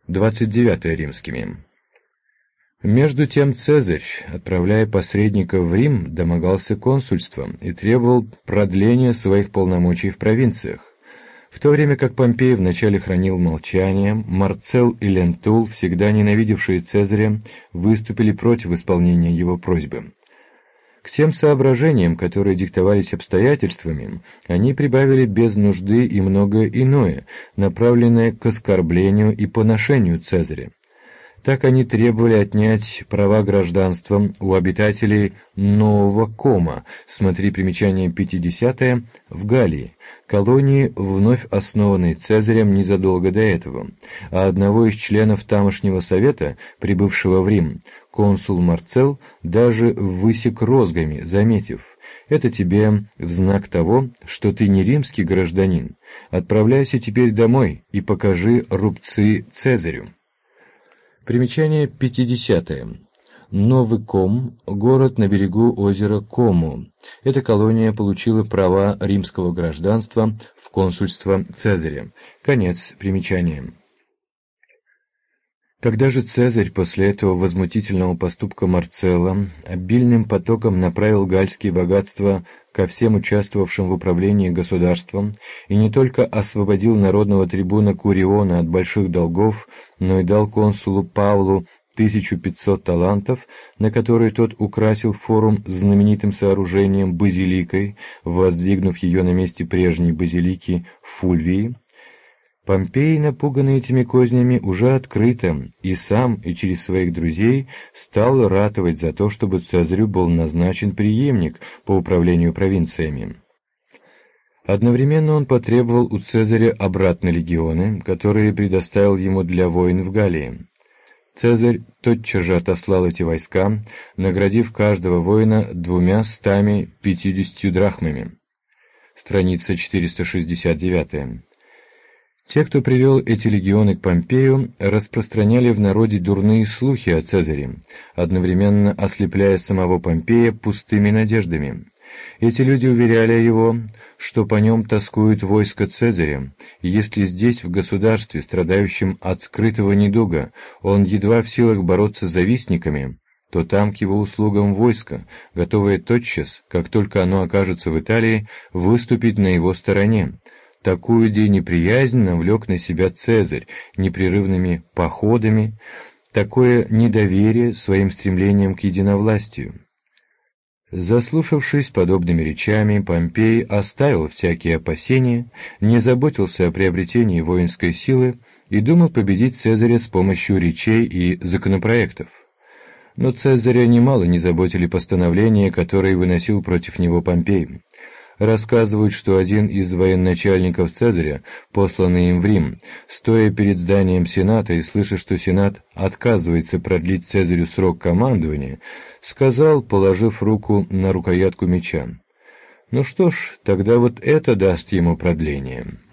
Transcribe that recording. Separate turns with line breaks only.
29 римскими. Между тем Цезарь, отправляя посредников в Рим, домогался консульства и требовал продления своих полномочий в провинциях. В то время как Помпей вначале хранил молчание, Марцел и Лентул, всегда ненавидевшие Цезаря, выступили против исполнения его просьбы. К тем соображениям, которые диктовались обстоятельствами, они прибавили без нужды и многое иное, направленное к оскорблению и поношению Цезаря. Так они требовали отнять права гражданства у обитателей Нового Кома, смотри примечание 50 в Галлии, колонии, вновь основанной Цезарем незадолго до этого, а одного из членов тамошнего совета, прибывшего в Рим, консул Марцел, даже высек розгами, заметив: «Это тебе в знак того, что ты не римский гражданин. Отправляйся теперь домой и покажи рубцы Цезарю». Примечание 50. Новый Ком – город на берегу озера Кому. Эта колония получила права римского гражданства в консульство Цезаря. Конец примечания. Когда же Цезарь после этого возмутительного поступка Марцелла обильным потоком направил гальские богатства ко всем участвовавшим в управлении государством и не только освободил народного трибуна Куриона от больших долгов, но и дал консулу Павлу 1500 талантов, на которые тот украсил форум знаменитым сооружением базиликой, воздвигнув ее на месте прежней базилики Фульвии, Помпей, напуганный этими кознями, уже открыто и сам, и через своих друзей стал ратовать за то, чтобы Цезарю был назначен преемник по управлению провинциями. Одновременно он потребовал у Цезаря обратно легионы, которые предоставил ему для войн в Галлии. Цезарь тотчас же отослал эти войска, наградив каждого воина 250 драхмами. Страница 469. Те, кто привел эти легионы к Помпею, распространяли в народе дурные слухи о Цезаре, одновременно ослепляя самого Помпея пустыми надеждами. Эти люди уверяли его, что по нем тоскует войско Цезаря, и если здесь, в государстве, страдающем от скрытого недуга, он едва в силах бороться с завистниками, то там к его услугам войско, готовое тотчас, как только оно окажется в Италии, выступить на его стороне. Такую неприязнь навлек на себя Цезарь непрерывными походами, такое недоверие своим стремлением к единовластию. Заслушавшись подобными речами, Помпей оставил всякие опасения, не заботился о приобретении воинской силы и думал победить Цезаря с помощью речей и законопроектов. Но Цезаря немало не заботили постановления, которые выносил против него Помпей. Рассказывают, что один из военачальников Цезаря, посланный им в Рим, стоя перед зданием Сената и слыша, что Сенат отказывается продлить Цезарю срок командования, сказал, положив руку на рукоятку меча: «Ну что ж, тогда вот это даст ему продление».